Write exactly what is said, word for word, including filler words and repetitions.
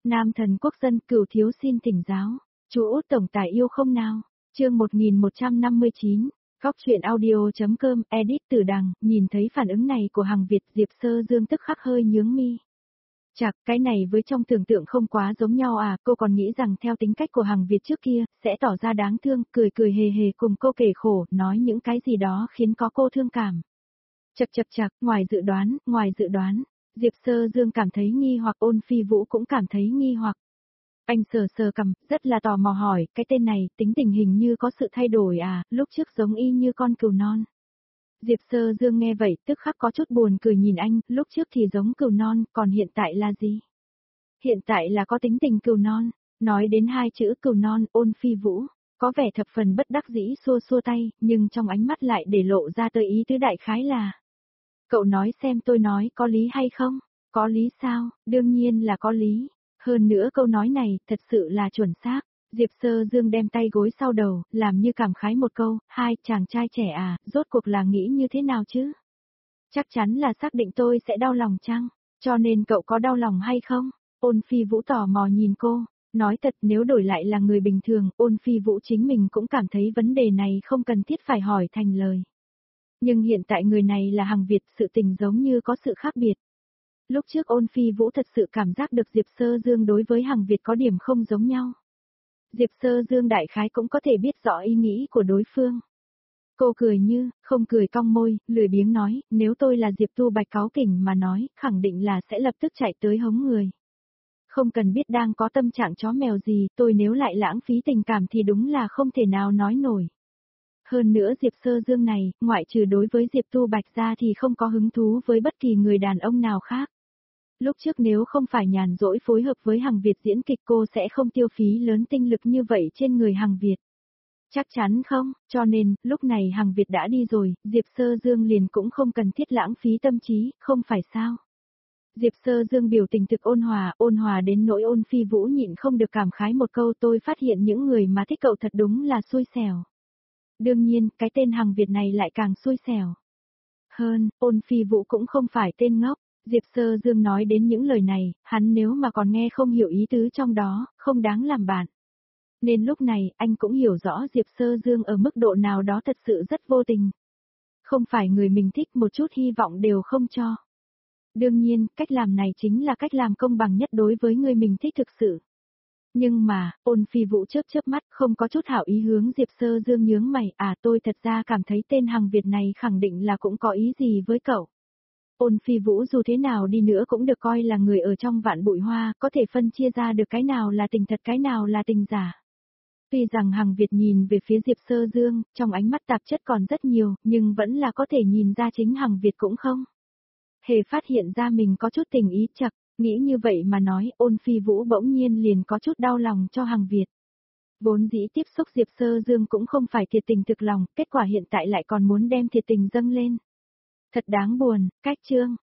Nam thần quốc dân cửu thiếu xin thỉnh giáo. Chú Út tổng tài yêu không nào? Chương một nghìn một trăm năm mươi chín. Góc truyện audio.com, edit Tử Đằng, nhìn thấy phản ứng này của Hằng Việt, Diệp Sơ Dương tức khắc hơi nhướng mi. Chạc, cái này với trong tưởng tượng không quá giống nhau à, cô còn nghĩ rằng theo tính cách của Hằng Việt trước kia, sẽ tỏ ra đáng thương, cười cười hề hề cùng cô kể khổ, nói những cái gì đó khiến có cô thương cảm. Chật chật chật, ngoài dự đoán, ngoài dự đoán, Diệp Sơ Dương cảm thấy nghi hoặc, Ôn Phi Vũ cũng cảm thấy nghi hoặc. Anh sờ sờ cằm, rất là tò mò hỏi, cái tên này, tính tình hình như có sự thay đổi à, lúc trước giống y như con cừu non. Diệp Sơ Dương nghe vậy, tức khắc có chút buồn cười nhìn anh, lúc trước thì giống cừu non, còn hiện tại là gì? Hiện tại là có tính tình cừu non, nói đến hai chữ cừu non, Ôn Phi Vũ, có vẻ thập phần bất đắc dĩ xua xua tay, nhưng trong ánh mắt lại để lộ ra tới ý tứ đại khái là. Cậu nói xem tôi nói có lý hay không? Có lý sao? Đương nhiên là có lý. Hơn nữa câu nói này, thật sự là chuẩn xác. Diệp Sơ Dương đem tay gối sau đầu, làm như cảm khái một câu, hai, chàng trai trẻ à, rốt cuộc là nghĩ như thế nào chứ? Chắc chắn là xác định tôi sẽ đau lòng chăng? Cho nên cậu có đau lòng hay không? Ôn Phi Vũ tò mò nhìn cô, nói thật nếu đổi lại là người bình thường, Ôn Phi Vũ chính mình cũng cảm thấy vấn đề này không cần thiết phải hỏi thành lời. Nhưng hiện tại người này là Hằng Việt, sự tình giống như có sự khác biệt. Lúc trước Ôn Phi Vũ thật sự cảm giác được Diệp Sơ Dương đối với Hằng Việt có điểm không giống nhau. Diệp Sơ Dương đại khái cũng có thể biết rõ ý nghĩ của đối phương. Cô cười như, không cười cong môi, lười biếng nói, nếu tôi là Diệp Tu Bạch cáu kỉnh mà nói, khẳng định là sẽ lập tức chạy tới hống người. Không cần biết đang có tâm trạng chó mèo gì, tôi nếu lại lãng phí tình cảm thì đúng là không thể nào nói nổi. Hơn nữa Diệp Sơ Dương này, ngoại trừ đối với Diệp Tu Bạch ra thì không có hứng thú với bất kỳ người đàn ông nào khác. Lúc trước nếu không phải nhàn rỗi phối hợp với Hằng Việt diễn kịch cô sẽ không tiêu phí lớn tinh lực như vậy trên người Hằng Việt. Chắc chắn không, cho nên, lúc này Hằng Việt đã đi rồi, Diệp Sơ Dương liền cũng không cần thiết lãng phí tâm trí, không phải sao. Diệp Sơ Dương biểu tình thực ôn hòa, ôn hòa đến nỗi Ôn Phi Vũ nhịn không được cảm khái một câu, tôi phát hiện những người mà thích cậu thật đúng là xui xẻo. Đương nhiên, cái tên Hằng Việt này lại càng xui xẻo. Hơn, Ôn Phi Vũ cũng không phải tên ngốc, Diệp Sơ Dương nói đến những lời này, hắn nếu mà còn nghe không hiểu ý tứ trong đó, không đáng làm bạn. Nên lúc này, anh cũng hiểu rõ Diệp Sơ Dương ở mức độ nào đó thật sự rất vô tình. Không phải người mình thích một chút hy vọng đều không cho. Đương nhiên, cách làm này chính là cách làm công bằng nhất đối với người mình thích thực sự. Nhưng mà, Ôn Phi Vũ chớp chớp mắt, không có chút hảo ý hướng Diệp Sơ Dương nhướng mày, à tôi thật ra cảm thấy tên Hằng Việt này khẳng định là cũng có ý gì với cậu. Ôn Phi Vũ dù thế nào đi nữa cũng được coi là người ở trong vạn bụi hoa, có thể phân chia ra được cái nào là tình thật cái nào là tình giả. Tuy rằng Hằng Việt nhìn về phía Diệp Sơ Dương, trong ánh mắt tạp chất còn rất nhiều, nhưng vẫn là có thể nhìn ra chính Hằng Việt cũng không. Hề phát hiện ra mình có chút tình ý chặt, nghĩ như vậy mà nói, Ôn Phi Vũ bỗng nhiên liền có chút đau lòng cho Hằng Việt. Vốn dĩ tiếp xúc Diệp Sơ Dương cũng không phải thiệt tình thực lòng, kết quả hiện tại lại còn muốn đem thiệt tình dâng lên. Thật đáng buồn, cách chương.